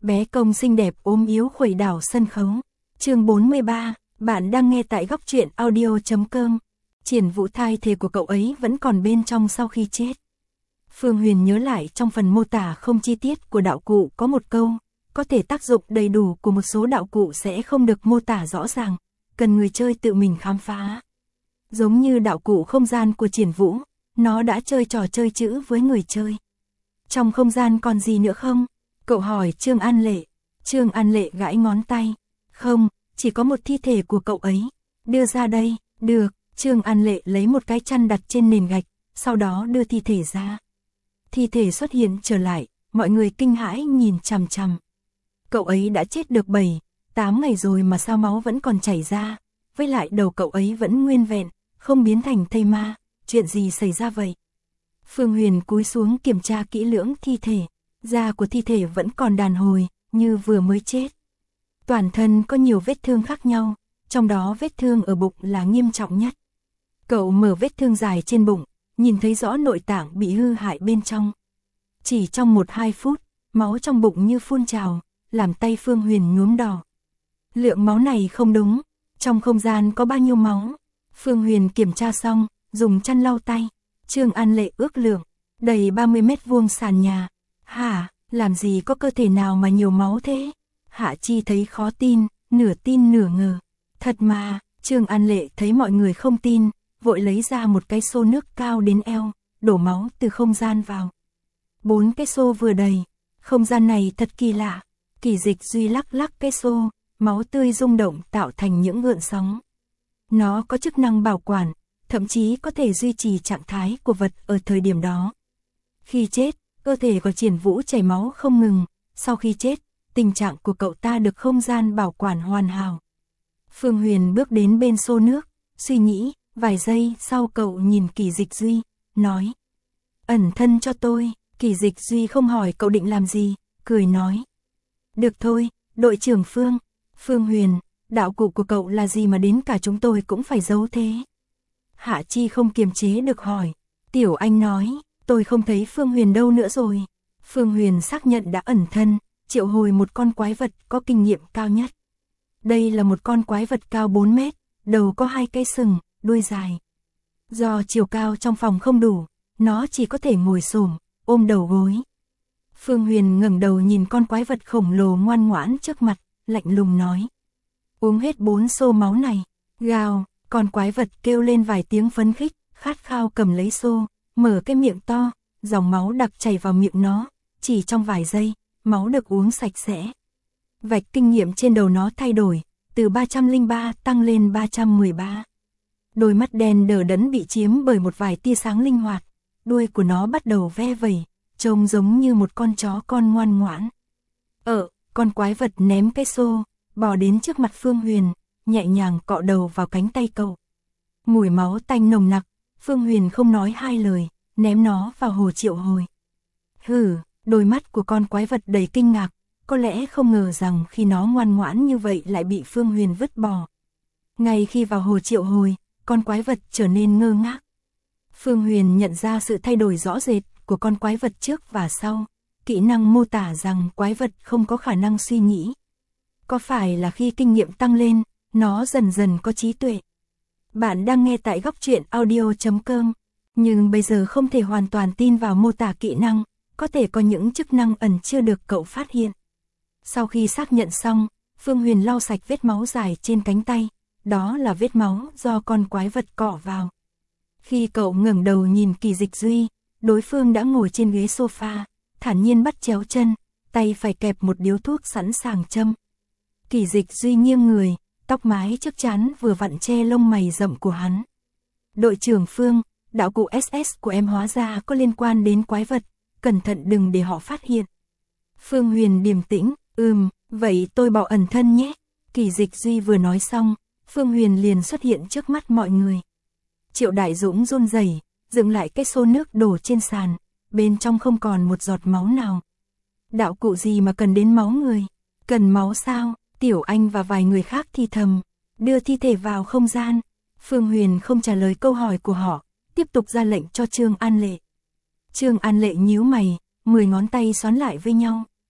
Bé công xinh đẹp ốm yếu khuẩy đảo sân khấu. Chương 43, bạn đang nghe tại góc truyện audio.com. Triển Vũ thai thể của cậu ấy vẫn còn bên trong sau khi chết. Phương Huyền nhớ lại trong phần mô tả không chi tiết của đạo cụ có một câu, có thể tác dụng đầy đủ của một số đạo cụ sẽ không được mô tả rõ ràng, cần người chơi tự mình khám phá. Giống như đạo cụ không gian của Triển Vũ, nó đã chơi trò chơi chữ với người chơi. Trong không gian còn gì nữa không? Cậu hỏi Trương An Lệ. Trương An Lệ gãi ngón tay. Không, chỉ có một thi thể của cậu ấy. Đưa ra đây. Được. Trương An Lệ lấy một cái chăn đặt trên nền gạch, sau đó đưa thi thể ra. Thi thể xuất hiện trở lại, mọi người kinh hãi nhìn chằm chằm. Cậu ấy đã chết được 7-8 ngày rồi mà sao máu vẫn còn chảy ra, với lại đầu cậu ấy vẫn nguyên vẹn, không biến thành thây ma, chuyện gì xảy ra vậy? Phương Huyền cúi xuống kiểm tra kỹ lưỡng thi thể, da của thi thể vẫn còn đàn hồi, như vừa mới chết. Toàn thân có nhiều vết thương khác nhau, trong đó vết thương ở bụng là nghiêm trọng nhất. Cậu mở vết thương dài trên bụng, nhìn thấy rõ nội tạng bị hư hại bên trong. Chỉ trong 1-2 phút, máu trong bụng như phun trào, làm tay Phương Huyền nhuốm đỏ. Lượng máu này không đúng, trong không gian có bao nhiêu máu? Phương Huyền kiểm tra xong, dùng chăn lau tay. Trương An Lệ ước lượng, đầy 30 mét vuông sàn nhà. Hả, làm gì có cơ thể nào mà nhiều máu thế? Hạ Chi thấy khó tin nửa ngờ. Thật mà, Trương An Lệ thấy mọi người không tin, vội lấy ra một cái xô nước cao đến eo, đổ máu từ không gian vào. 4 cái xô vừa đầy, không gian này thật kỳ lạ. Kỳ Dịch Duy lắc lắc cái xô, máu tươi rung động tạo thành những gợn sóng. Nó có chức năng bảo quản, thậm chí có thể duy trì trạng thái của vật ở thời điểm đó. Khi chết, cơ thể của Triển Vũ chảy máu không ngừng, sau khi chết, tình trạng của cậu ta được không gian bảo quản hoàn hảo. Phương Huyền bước đến bên xô nước, suy nghĩ, vài giây sau cậu nhìn Kỳ Dịch Duy, nói. Ẩn thân cho tôi. Kỳ Dịch Duy không hỏi cậu định làm gì, cười nói. Được thôi, đội trưởng Phương. Phương Huyền, đạo cụ của cậu là gì mà đến cả chúng tôi cũng phải giấu thế? Hạ Chi không kiềm chế được hỏi. Tiểu Anh nói, tôi không thấy Phương Huyền đâu nữa rồi. Phương Huyền xác nhận đã ẩn thân, triệu hồi một con quái vật có kinh nghiệm cao nhất. Đây là một con quái vật cao 4 mét, đầu có 2 cái sừng, đuôi dài. Do chiều cao trong phòng không đủ, nó chỉ có thể ngồi xổm, ôm đầu gối. Phương Huyền ngẩng đầu nhìn con quái vật khổng lồ ngoan ngoãn trước mặt, lạnh lùng nói. Uống hết 4 xô máu này. Gào, con quái vật kêu lên vài tiếng phấn khích, khát khao cầm lấy xô, mở cái miệng to, dòng máu đặc chảy vào miệng nó, chỉ trong vài giây, máu được uống sạch sẽ. Vạch kinh nghiệm trên đầu nó thay đổi, từ 303 tăng lên 313. Đôi mắt đen đờ đẫn bị chiếm bởi một vài tia sáng linh hoạt, đuôi của nó bắt đầu ve vẩy, trông giống như một con chó con ngoan ngoãn. Con quái vật ném cái xô, bò đến trước mặt Phương Huyền, nhẹ nhàng cọ đầu vào cánh tay cậu. Mùi máu tanh nồng nặc, Phương Huyền không nói hai lời, ném nó vào hồ triệu hồi. Đôi mắt của con quái vật đầy kinh ngạc, có lẽ không ngờ rằng khi nó ngoan ngoãn như vậy lại bị Phương Huyền vứt bỏ. Ngay khi vào hồ triệu hồi, con quái vật trở nên ngơ ngác. Phương Huyền nhận ra sự thay đổi rõ rệt của con quái vật trước và sau. Kỹ năng mô tả rằng quái vật không có khả năng suy nghĩ. Có phải là khi kinh nghiệm tăng lên, nó dần dần có trí tuệ? Bạn đang nghe tại góc truyện audio.com, nhưng bây giờ không thể hoàn toàn tin vào mô tả kỹ năng, có thể có những chức năng ẩn chưa được cậu phát hiện. Sau khi xác nhận xong, Phương Huyền lau sạch vết máu dài trên cánh tay, đó là vết máu do con quái vật cọ vào. Khi cậu ngẩng đầu nhìn Kỳ Dịch Duy, đối phương đã ngồi trên ghế sofa, thản nhiên bắt chéo chân, tay phải kẹp một điếu thuốc sẵn sàng châm. Kỳ Dịch Duy nghiêng người, tóc mái trước trán vừa vặn che lông mày rậm của hắn. Đội trưởng Phương, đạo cụ SS của em hóa ra có liên quan đến quái vật, cẩn thận đừng để họ phát hiện. Phương Huyền điềm tĩnh, vậy tôi bảo ẩn thân nhé. Kỳ Dịch Duy vừa nói xong, Phương Huyền liền xuất hiện trước mắt mọi người. Triệu Đại Dũng run rẩy, dựng lại cái xô nước đổ trên sàn, bên trong không còn một giọt máu nào. Đạo cụ gì mà cần đến máu người? Cần máu sao? Tiểu Anh và vài người khác thì thầm, đưa thi thể vào không gian. Phương Huyền không trả lời câu hỏi của họ, tiếp tục ra lệnh cho Trương An Lệ. Trương An Lệ nhíu mày, 10 ngón tay xoắn lại với nhau.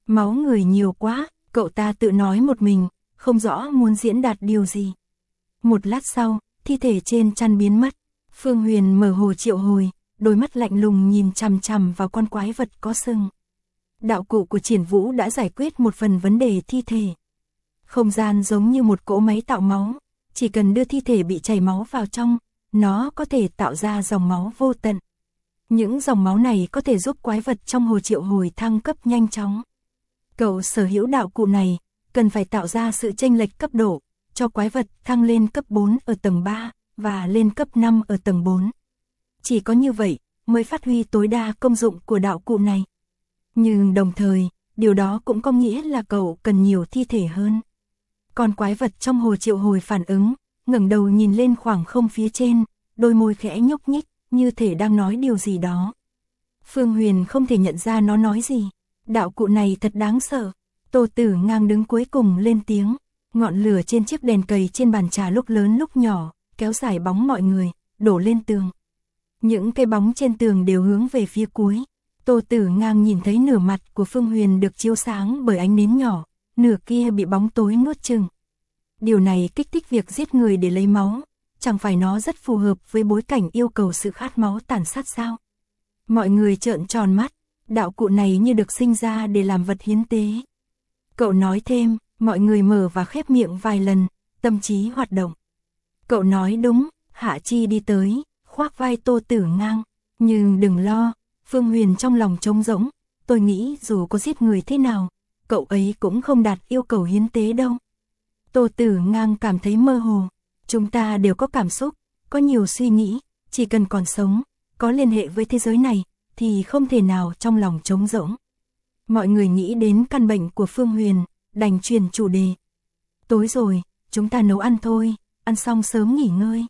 Máu người nhiều quá, cậu ta tự nói một mình, không rõ muốn diễn đạt điều gì. Một lát sau, thi thể trên chăn biến mất. Phương Huyền mở hồ triệu hồi, đôi mắt lạnh lùng nhìn chằm chằm vào con quái vật có sừng. Đạo cụ của Triển Vũ đã giải quyết một phần vấn đề thi thể. Không gian giống như một cỗ máy tạo máu, chỉ cần đưa thi thể bị chảy máu vào trong, nó có thể tạo ra dòng máu vô tận. Những dòng máu này có thể giúp quái vật trong hồ triệu hồi thăng cấp nhanh chóng. Cậu sở hữu đạo cụ này, cần phải tạo ra sự chênh lệch cấp độ, cho quái vật thăng lên cấp 4 ở tầng 3, và lên cấp 5 ở tầng 4. Chỉ có như vậy, mới phát huy tối đa công dụng của đạo cụ này. Nhưng đồng thời, điều đó cũng có nghĩa là cậu cần nhiều thi thể hơn. Còn quái vật trong hồ triệu hồi phản ứng, ngẩng đầu nhìn lên khoảng không phía trên, đôi môi khẽ nhúc nhích, như thể đang nói điều gì đó. Phương Huyền không thể nhận ra nó nói gì. Đạo cụ này thật đáng sợ. Tô Tử Ngang đứng cuối cùng lên tiếng. Ngọn lửa trên chiếc đèn cầy trên bàn trà lúc lớn lúc nhỏ, kéo dài bóng mọi người, đổ lên tường. Những cái bóng trên tường đều hướng về phía cuối. Tô Tử Ngang nhìn thấy nửa mặt của Phương Huyền được chiếu sáng bởi ánh nến nhỏ, nửa kia bị bóng tối nuốt chửng. Điều này kích thích việc giết người để lấy máu, chẳng phải nó rất phù hợp với bối cảnh yêu cầu sự khát máu tàn sát sao? Mọi người trợn tròn mắt, đạo cụ này như được sinh ra để làm vật hiến tế. Cậu nói thêm, mọi người mở và khép miệng vài lần, tâm trí hoạt động. Cậu nói đúng, Hạ Chi đi tới, khoác vai Tô Tử Ngang, nhưng đừng lo, Phương Huyền trong lòng trống rỗng, tôi nghĩ dù có giết người thế nào, cậu ấy cũng không đạt yêu cầu hiến tế đâu. Tô Tử Ngang cảm thấy mơ hồ, chúng ta đều có cảm xúc, có nhiều suy nghĩ, chỉ cần còn sống, có liên hệ với thế giới này, thì không thể nào trong lòng trống rỗng. Mọi người nghĩ đến căn bệnh của Phương Huyền, đành chuyển chủ đề. Tối rồi, chúng ta nấu ăn thôi, ăn xong sớm nghỉ ngơi.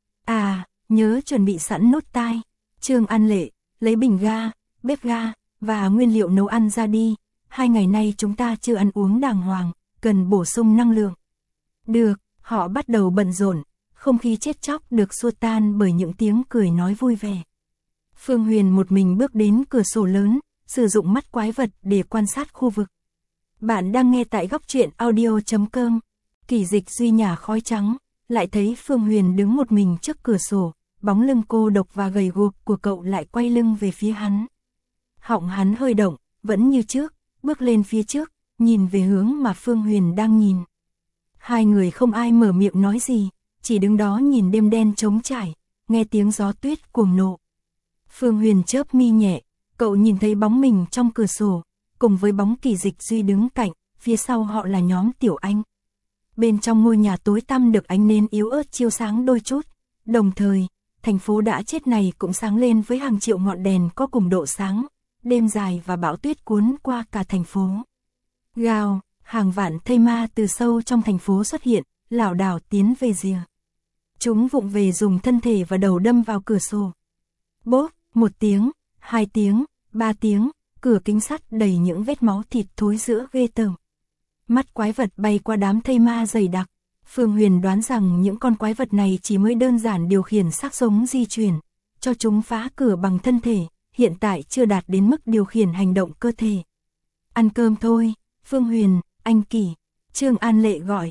À, nhớ chuẩn bị sẵn nốt tai. Trương An Lệ, lấy bình ga, bếp ga, và nguyên liệu nấu ăn ra đi. 2 ngày nay chúng ta chưa ăn uống đàng hoàng, cần bổ sung năng lượng. Được, họ bắt đầu bận rộn, không khí chết chóc được xua tan bởi những tiếng cười nói vui vẻ. Phương Huyền một mình bước đến cửa sổ lớn, sử dụng mắt quái vật để quan sát khu vực. Bạn đang nghe tại góc truyện audio.com. Kỳ Dịch Duy nhả khói trắng, lại thấy Phương Huyền đứng một mình trước cửa sổ, bóng lưng cô độc và gầy guộc của cậu lại quay lưng về phía hắn. Họng hắn hơi động, vẫn như trước, bước lên phía trước, nhìn về hướng mà Phương Huyền đang nhìn. Hai người không ai mở miệng nói gì, chỉ đứng đó nhìn đêm đen trống trải, nghe tiếng gió tuyết cuồng nộ. Phương Huyền chớp mi nhẹ, cậu nhìn thấy bóng mình trong cửa sổ, cùng với bóng Kỳ Dịch Duy đứng cạnh, phía sau họ là nhóm Tiểu Anh. Bên trong ngôi nhà tối tăm được ánh nến yếu ớt chiếu sáng đôi chút, đồng thời, thành phố đã chết này cũng sáng lên với hàng triệu ngọn đèn có cùng độ sáng, đêm dài và bão tuyết cuốn qua cả thành phố. Gào, hàng vạn thây ma từ sâu trong thành phố xuất hiện, lảo đảo tiến về rìa. Chúng vụng về dùng thân thể và đầu đâm vào cửa sổ. Bốp, 1 tiếng, 2 tiếng, 3 tiếng, cửa kính sắt đầy những vết máu thịt thối rữa ghê tởm. Mắt quái vật bay qua đám thây ma dày đặc. Phương Huyền đoán rằng những con quái vật này chỉ mới đơn giản điều khiển xác sống di chuyển, cho chúng phá cửa bằng thân thể, hiện tại chưa đạt đến mức điều khiển hành động cơ thể. Ăn cơm thôi, Phương Huyền, anh Kỳ, Trương An Lệ gọi,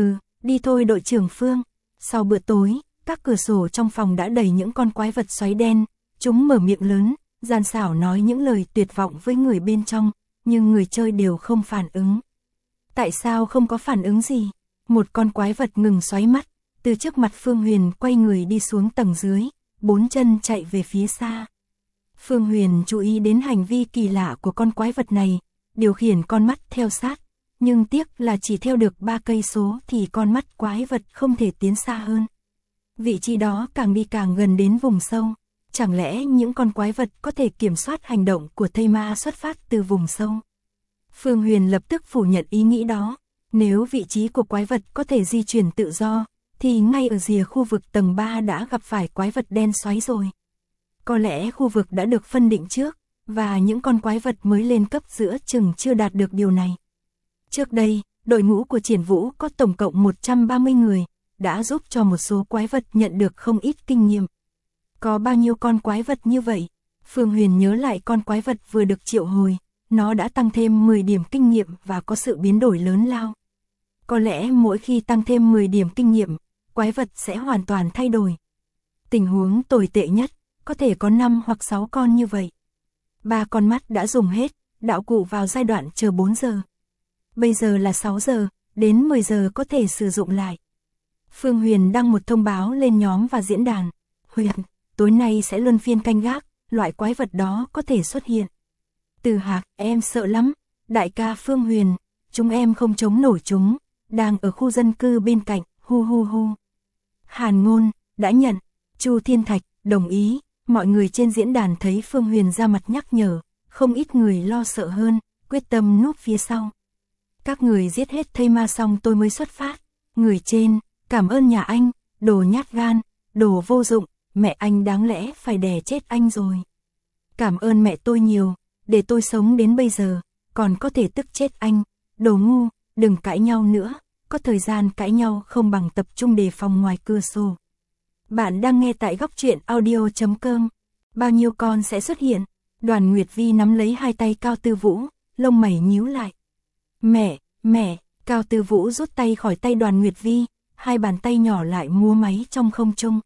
đi thôi đội trưởng Phương. Sau bữa tối, các cửa sổ trong phòng đã đầy những con quái vật xoáy đen, chúng mở miệng lớn, gian xảo nói những lời tuyệt vọng với người bên trong, nhưng người chơi đều không phản ứng. Tại sao không có phản ứng gì? Một con quái vật ngừng xoáy mắt, từ trước mặt Phương Huyền quay người đi xuống tầng dưới, 4 chân chạy về phía xa. Phương Huyền chú ý đến hành vi kỳ lạ của con quái vật này, điều khiển con mắt theo sát, nhưng tiếc là chỉ theo được 3 cây số thì con mắt quái vật không thể tiến xa hơn. Vị trí đó càng đi càng gần đến vùng sâu, chẳng lẽ những con quái vật có thể kiểm soát hành động của thây ma xuất phát từ vùng sâu? Phương Huyền lập tức phủ nhận ý nghĩ đó, nếu vị trí của quái vật có thể di chuyển tự do, thì ngay ở rìa khu vực tầng 3 đã gặp phải quái vật đen xoáy rồi. Có lẽ khu vực đã được phân định trước, và những con quái vật mới lên cấp giữa chừng chưa đạt được điều này. Trước đây, đội ngũ của Triển Vũ có tổng cộng 130 người, đã giúp cho một số quái vật nhận được không ít kinh nghiệm. Có bao nhiêu con quái vật như vậy? Phương Huyền nhớ lại con quái vật vừa được triệu hồi, nó đã tăng thêm 10 điểm kinh nghiệm và có sự biến đổi lớn lao. Có lẽ mỗi khi tăng thêm 10 điểm kinh nghiệm, quái vật sẽ hoàn toàn thay đổi. Tình huống tồi tệ nhất, có thể có 5 hoặc 6 con như vậy. 3 con mắt đã dùng hết, đạo cụ vào giai đoạn chờ 4 giờ. Bây giờ là 6 giờ, đến 10 giờ có thể sử dụng lại. Phương Huyền đăng một thông báo lên nhóm và diễn đàn. Huyền, tối nay sẽ luân phiên canh gác, loại quái vật đó có thể xuất hiện. Từ Hạc, em sợ lắm. Đại ca Phương Huyền, chúng em không chống nổi chúng, đang ở khu dân cư bên cạnh, hu hu hu. Hàn Ngôn, đã nhận. Chu Thiên Thạch, đồng ý. Mọi người trên diễn đàn thấy Phương Huyền ra mặt nhắc nhở, không ít người lo sợ hơn, quyết tâm núp phía sau. Các người giết hết thây ma xong tôi mới xuất phát. Người trên, cảm ơn nhà anh, đồ nhát gan, đồ vô dụng, mẹ anh đáng lẽ phải đè chết anh rồi. Cảm ơn mẹ tôi nhiều, để tôi sống đến bây giờ, còn có thể tức chết anh, đồ ngu, đừng cãi nhau nữa, có thời gian cãi nhau không bằng tập trung đề phòng ngoài cửa sổ. Bạn đang nghe tại góc truyện audio.com. Bao nhiêu con sẽ xuất hiện? Đoàn Nguyệt Vi nắm lấy hai tay Cao Tư Vũ, lông mày nhíu lại. Mẹ, Cao Tư Vũ rút tay khỏi tay Đoàn Nguyệt Vi, hai bàn tay nhỏ lại múa máy trong không trung.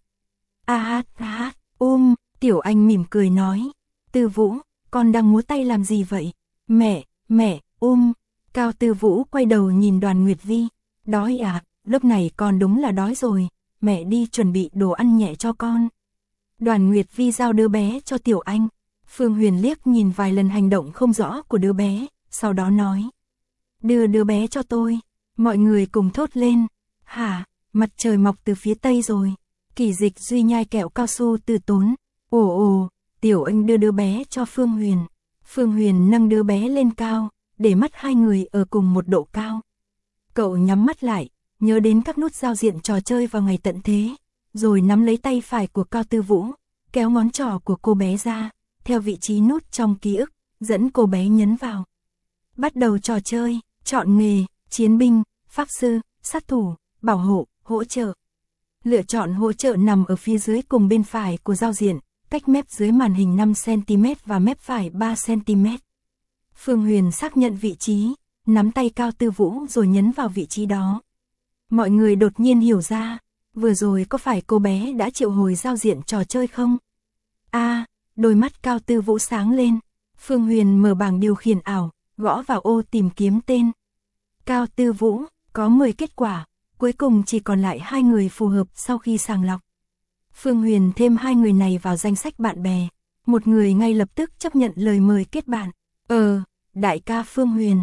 Tiểu Anh mỉm cười nói. Tư Vũ, con đang múa tay làm gì vậy? Mẹ, Cao Tư Vũ quay đầu nhìn Đoàn Nguyệt Vi. Đói à, lúc này con đúng là đói rồi, mẹ đi chuẩn bị đồ ăn nhẹ cho con. Đoàn Nguyệt Vi giao đứa bé cho Tiểu Anh. Phương Huyền liếc nhìn vài lần hành động không rõ của đứa bé, sau đó nói. Đưa đứa bé cho tôi. Mọi người cùng thốt lên. Hả, mặt trời mọc từ phía tây rồi. Kỳ Dịch Duy nhai kẹo cao su từ tốn. Ồ, Tiểu Anh đưa đứa bé cho Phương Huyền. Phương Huyền nâng đứa bé lên cao, để mắt hai người ở cùng một độ cao. Cậu nhắm mắt lại, nhớ đến các nút giao diện trò chơi vào ngày tận thế, rồi nắm lấy tay phải của Cao Tư Vũ, kéo ngón trỏ của cô bé ra, theo vị trí nút trong ký ức, dẫn cô bé nhấn vào. Bắt đầu trò chơi, chọn nghề, chiến binh, pháp sư, sát thủ, bảo hộ, hỗ trợ. Lựa chọn hỗ trợ nằm ở phía dưới cùng bên phải của giao diện, cách mép dưới màn hình 5cm và mép phải 3cm. Phương Huyền xác nhận vị trí, nắm tay Cao Tư Vũ rồi nhấn vào vị trí đó. Mọi người đột nhiên hiểu ra, vừa rồi có phải cô bé đã triệu hồi giao diện trò chơi không? Đôi mắt Cao Tư Vũ sáng lên. Phương Huyền mở bảng điều khiển ảo, gõ vào ô tìm kiếm tên. Cao Tư Vũ, có 10 kết quả, cuối cùng chỉ còn lại 2 người phù hợp sau khi sàng lọc. Phương Huyền thêm 2 người này vào danh sách bạn bè, một người ngay lập tức chấp nhận lời mời kết bạn. Đại ca Phương Huyền.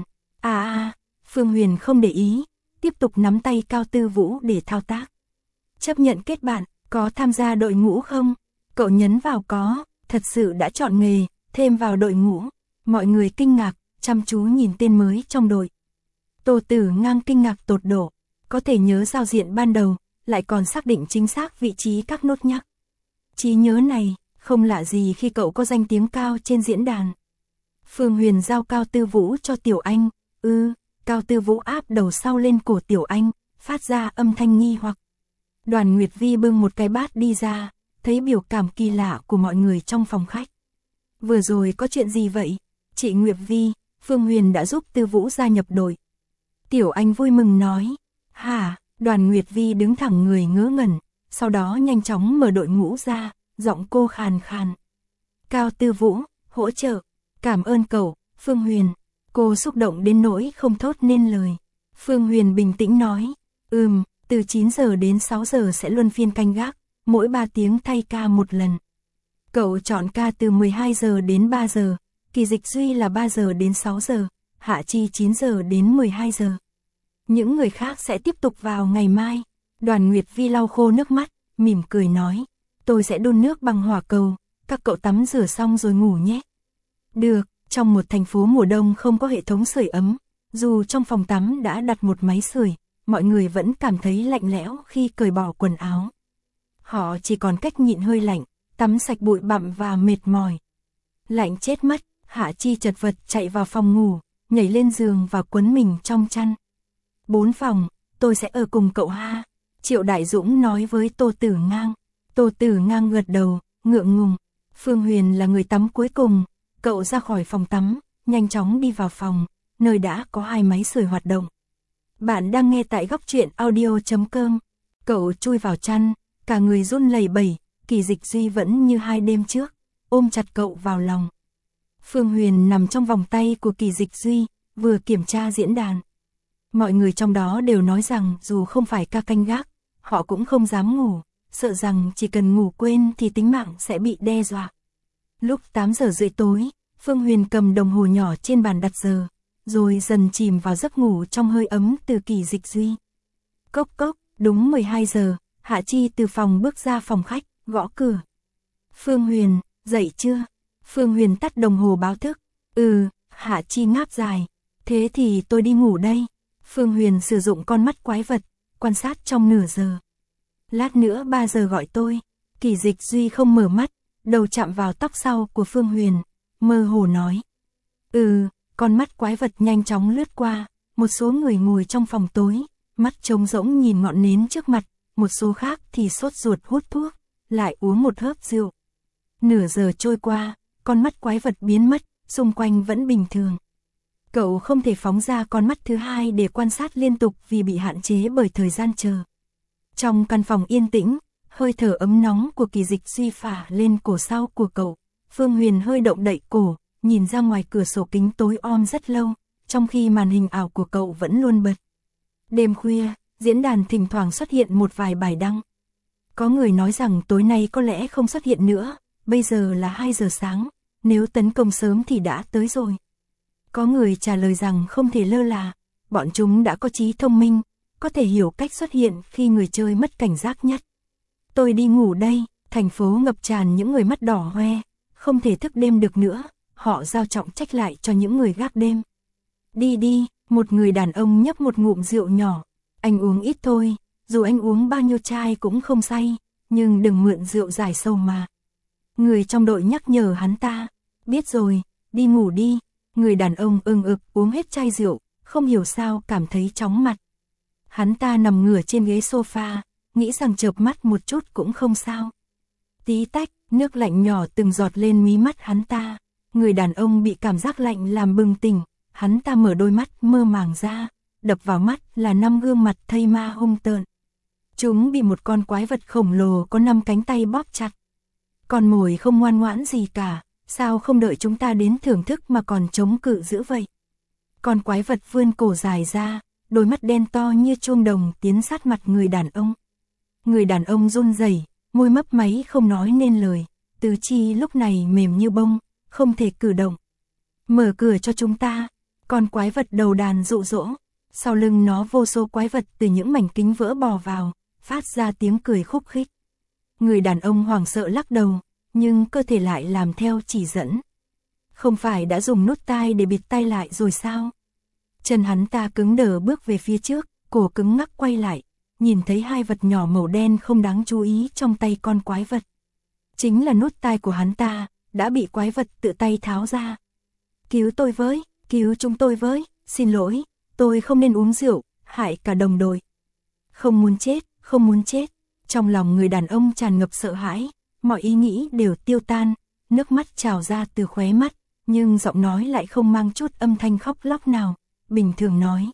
Phương Huyền không để ý, tiếp tục nắm tay Cao Tư Vũ để thao tác. Chấp nhận kết bạn, có tham gia đội ngũ không? Cậu nhấn vào có, thật sự đã chọn nghề, thêm vào đội ngũ. Mọi người kinh ngạc, chăm chú nhìn tên mới trong đội. Tô Tử Ngang kinh ngạc tột độ, có thể nhớ giao diện ban đầu, lại còn xác định chính xác vị trí các nốt nhắc. Trí nhớ này, không lạ gì khi cậu có danh tiếng cao trên diễn đàn. Phương Huyền giao Cao Tư Vũ cho Tiểu Anh. Cao Tư Vũ áp đầu sau lên cổ Tiểu Anh, phát ra âm thanh nghi hoặc. Đoàn Nguyệt Vi bưng một cái bát đi ra, thấy biểu cảm kỳ lạ của mọi người trong phòng khách. Vừa rồi có chuyện gì vậy? Chị Nguyệt Vi, Phương Huyền đã giúp Tư Vũ gia nhập đội. Tiểu Anh vui mừng nói. Hả? Đoàn Nguyệt Vi đứng thẳng người ngớ ngẩn, sau đó nhanh chóng mở đội ngũ ra, giọng cô khàn khàn. Cao Tư Vũ, hỗ trợ. Cảm ơn cậu, Phương Huyền. Cô xúc động đến nỗi không thốt nên lời. Phương Huyền bình tĩnh nói. Từ 9 giờ đến 6 giờ sẽ luân phiên canh gác, mỗi 3 tiếng thay ca một lần. Cậu chọn ca từ 12 giờ đến 3 giờ, Kỳ Dịch Duy là 3 giờ đến 6 giờ, Hạ Chi 9 giờ đến 12 giờ. Những người khác sẽ tiếp tục vào ngày mai. Đoàn Nguyệt Vi lau khô nước mắt, mỉm cười nói. Tôi sẽ đun nước bằng hỏa cầu, các cậu tắm rửa xong rồi ngủ nhé. Được, trong một thành phố mùa đông không có hệ thống sưởi ấm, dù trong phòng tắm đã đặt một máy sưởi, mọi người vẫn cảm thấy lạnh lẽo khi cởi bỏ quần áo. Họ chỉ còn cách nhịn hơi lạnh, tắm sạch bụi bặm và mệt mỏi. Lạnh chết mất, Hạ Chi chật vật chạy vào phòng ngủ, nhảy lên giường và quấn mình trong chăn. 4 phòng, tôi sẽ ở cùng cậu ha. Triệu Đại Dũng nói với Tô Tử Ngang. Tô Tử Ngang gật đầu, ngượng ngùng. Phương Huyền là người tắm cuối cùng, cậu ra khỏi phòng tắm, nhanh chóng đi vào phòng, nơi đã có 2 máy sưởi hoạt động. Bạn đang nghe tại góc truyện audio.com. Cậu chui vào chăn, cả người run lẩy bẩy, Kỳ Dịch Duy vẫn như 2 đêm trước, ôm chặt cậu vào lòng. Phương Huyền nằm trong vòng tay của Kỳ Dịch Duy, vừa kiểm tra diễn đàn. Mọi người trong đó đều nói rằng dù không phải ca canh gác, họ cũng không dám ngủ, sợ rằng chỉ cần ngủ quên thì tính mạng sẽ bị đe dọa. Lúc 8 giờ rưỡi tối, Phương Huyền cầm đồng hồ nhỏ trên bàn đặt giờ, rồi dần chìm vào giấc ngủ trong hơi ấm từ Kỳ Dịch Duy. Cốc cốc, đúng 12 giờ, Hạ Chi từ phòng bước ra phòng khách, gõ cửa. Phương Huyền, dậy chưa? Phương Huyền tắt đồng hồ báo thức. Hạ Chi ngáp dài. Thế thì tôi đi ngủ đây. Phương Huyền sử dụng con mắt quái vật, quan sát trong nửa giờ. Lát nữa 3 giờ gọi tôi. Kỳ Dịch Duy không mở mắt, đầu chạm vào tóc sau của Phương Huyền, mơ hồ nói. Con mắt quái vật nhanh chóng lướt qua, một số người ngồi trong phòng tối, mắt trống rỗng nhìn ngọn nến trước mặt, một số khác thì sốt ruột hút thuốc, lại uống một hớp rượu. Nửa giờ trôi qua, con mắt quái vật biến mất, xung quanh vẫn bình thường. Cậu không thể phóng ra con mắt thứ hai để quan sát liên tục vì bị hạn chế bởi thời gian chờ. Trong căn phòng yên tĩnh, hơi thở ấm nóng của Kỳ Dịch Duy phả lên cổ sau của cậu. Phương Huyền hơi động đậy cổ, nhìn ra ngoài cửa sổ kính tối om rất lâu, trong khi màn hình ảo của cậu vẫn luôn bật. Đêm khuya, diễn đàn thỉnh thoảng xuất hiện một vài bài đăng. Có người nói rằng tối nay có lẽ không xuất hiện nữa, bây giờ là 2 giờ sáng, nếu tấn công sớm thì đã tới rồi. Có người trả lời rằng không thể lơ là, bọn chúng đã có trí thông minh, có thể hiểu cách xuất hiện khi người chơi mất cảnh giác nhất. Tôi đi ngủ đây, thành phố ngập tràn những người mắt đỏ hoe, không thể thức đêm được nữa, họ giao trọng trách lại cho những người gác đêm. Đi, một người đàn ông nhấp một ngụm rượu nhỏ, anh uống ít thôi, dù anh uống bao nhiêu chai cũng không say, nhưng đừng mượn rượu giải sầu mà. Người trong đội nhắc nhở hắn ta, biết rồi, đi ngủ đi. Người đàn ông ưng ực uống hết chai rượu, không hiểu sao cảm thấy chóng mặt. Hắn ta nằm ngửa trên ghế sofa, nghĩ rằng chợp mắt một chút cũng không sao. Tí tách, nước lạnh nhỏ từng giọt lên mí mắt hắn ta. Người đàn ông bị cảm giác lạnh làm bừng tỉnh, hắn ta mở đôi mắt mơ màng ra, đập vào mắt là 5 gương mặt thây ma hung tợn. Chúng bị một con quái vật khổng lồ có 5 cánh tay bóp chặt. Con mồi không ngoan ngoãn gì cả, sao không đợi chúng ta đến thưởng thức mà còn chống cự dữ vậy? Con quái vật vươn cổ dài ra, đôi mắt đen to như chuông đồng tiến sát mặt người đàn ông. Người đàn ông run rẩy, môi mấp máy không nói nên lời, tứ chi lúc này mềm như bông, không thể cử động. Mở cửa cho chúng ta, con quái vật đầu đàn dụ dỗ, sau lưng nó vô số quái vật từ những mảnh kính vỡ bò vào, phát ra tiếng cười khúc khích. Người đàn ông hoảng sợ lắc đầu, nhưng cơ thể lại làm theo chỉ dẫn. Không phải đã dùng nút tai để bịt tai lại rồi sao? Chân hắn ta cứng đờ bước về phía trước, cổ cứng ngắc quay lại, nhìn thấy 2 vật nhỏ màu đen không đáng chú ý trong tay con quái vật. Chính là nút tai của hắn ta, đã bị quái vật tự tay tháo ra. Cứu tôi với, cứu chúng tôi với, xin lỗi, tôi không nên uống rượu, hại cả đồng đội. Không muốn chết. Trong lòng người đàn ông tràn ngập sợ hãi, mọi ý nghĩ đều tiêu tan, nước mắt trào ra từ khóe mắt, nhưng giọng nói lại không mang chút âm thanh khóc lóc nào, bình thường nói.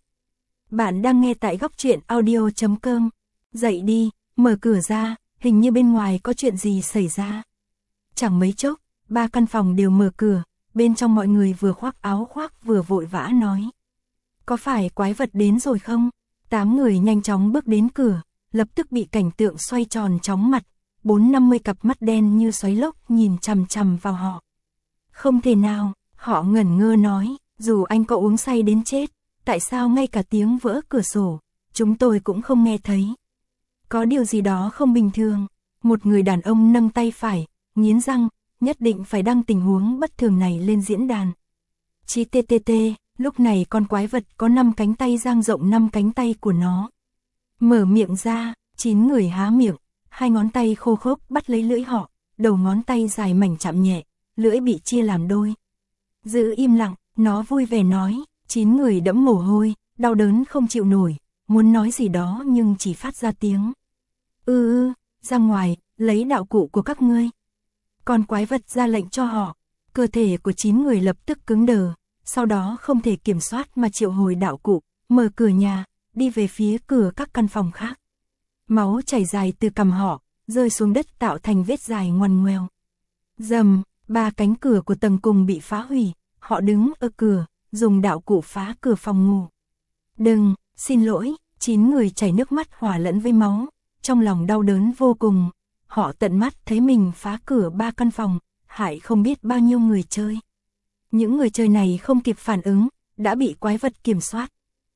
Bạn đang nghe tại góc truyện audio.com. Dậy đi, mở cửa ra, hình như bên ngoài có chuyện gì xảy ra. Chẳng mấy chốc, 3 căn phòng đều mở cửa, bên trong mọi người vừa khoác áo khoác vừa vội vã nói. Có phải quái vật đến rồi không? 8 người nhanh chóng bước đến cửa, lập tức bị cảnh tượng xoay tròn chóng mặt, 40-50 cặp mắt đen như xoáy lốc nhìn chằm chằm vào họ. Không thể nào, họ ngẩn ngơ nói, dù anh có uống say đến chết, tại sao ngay cả tiếng vỡ cửa sổ, chúng tôi cũng không nghe thấy. Có điều gì đó không bình thường, một người đàn ông nâng tay phải, nghiến răng, nhất định phải đăng tình huống bất thường này lên diễn đàn. Chí TTT, lúc này con quái vật có 5 cánh tay dang rộng 5 cánh tay của nó. Mở miệng ra, 9 người há miệng, 2 ngón tay khô khốc bắt lấy lưỡi họ, đầu ngón tay dài mảnh chạm nhẹ, lưỡi bị chia làm đôi. Giữ im lặng, nó vui vẻ nói, 9 người đẫm mồ hôi, đau đớn không chịu nổi, muốn nói gì đó nhưng chỉ phát ra tiếng. Ra ngoài, lấy đạo cụ của các ngươi. Con quái vật ra lệnh cho họ, cơ thể của 9 người lập tức cứng đờ, sau đó không thể kiểm soát mà triệu hồi đạo cụ, mở cửa nhà, đi về phía cửa các căn phòng khác. Máu chảy dài từ cằm họ, rơi xuống đất tạo thành vết dài ngoằn ngoèo. Rầm, 3 cánh cửa của tầng cùng bị phá hủy, họ đứng ở cửa, dùng đạo cụ phá cửa phòng ngủ. Đừng, xin lỗi, 9 người chảy nước mắt hòa lẫn với máu, trong lòng đau đớn vô cùng. Họ tận mắt thấy mình phá cửa 3 căn phòng, hại không biết bao nhiêu người chơi. Những người chơi này không kịp phản ứng, đã bị quái vật kiểm soát.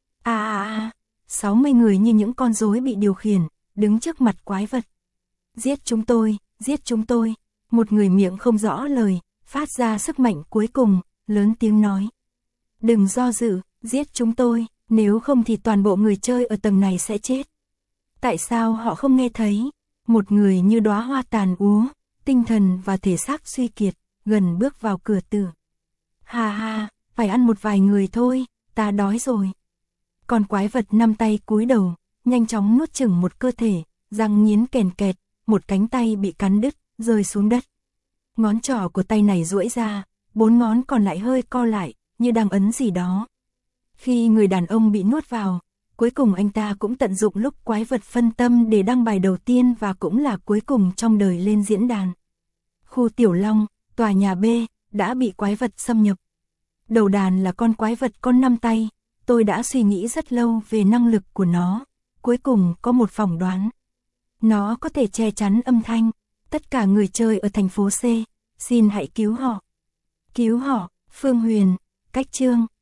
60 người như những con rối bị điều khiển, đứng trước mặt quái vật. Giết chúng tôi, một người miệng không rõ lời, phát ra sức mạnh cuối cùng, lớn tiếng nói. Đừng do dự, giết chúng tôi, nếu không thì toàn bộ người chơi ở tầng này sẽ chết. Tại sao họ không nghe thấy? Một người như đóa hoa tàn úa, tinh thần và thể xác suy kiệt, gần bước vào cửa tử. Ha, phải ăn một vài người thôi, ta đói rồi. Con quái vật 5 tay cúi đầu, nhanh chóng nuốt chửng một cơ thể, răng nghiến kèn kẹt, một cánh tay bị cắn đứt, rơi xuống đất. Ngón trỏ của tay này duỗi ra, 4 ngón còn lại hơi co lại, như đang ấn gì đó. Khi người đàn ông bị nuốt vào, cuối cùng anh ta cũng tận dụng lúc quái vật phân tâm để đăng bài đầu tiên và cũng là cuối cùng trong đời lên diễn đàn. Khu Tiểu Long, tòa nhà B, đã bị quái vật xâm nhập. Đầu đàn là con quái vật con 5 tay, tôi đã suy nghĩ rất lâu về năng lực của nó, cuối cùng có một phỏng đoán. Nó có thể che chắn âm thanh, tất cả người chơi ở thành phố C, xin hãy cứu họ. Cứu họ, Phương Huyền, Cách Chương.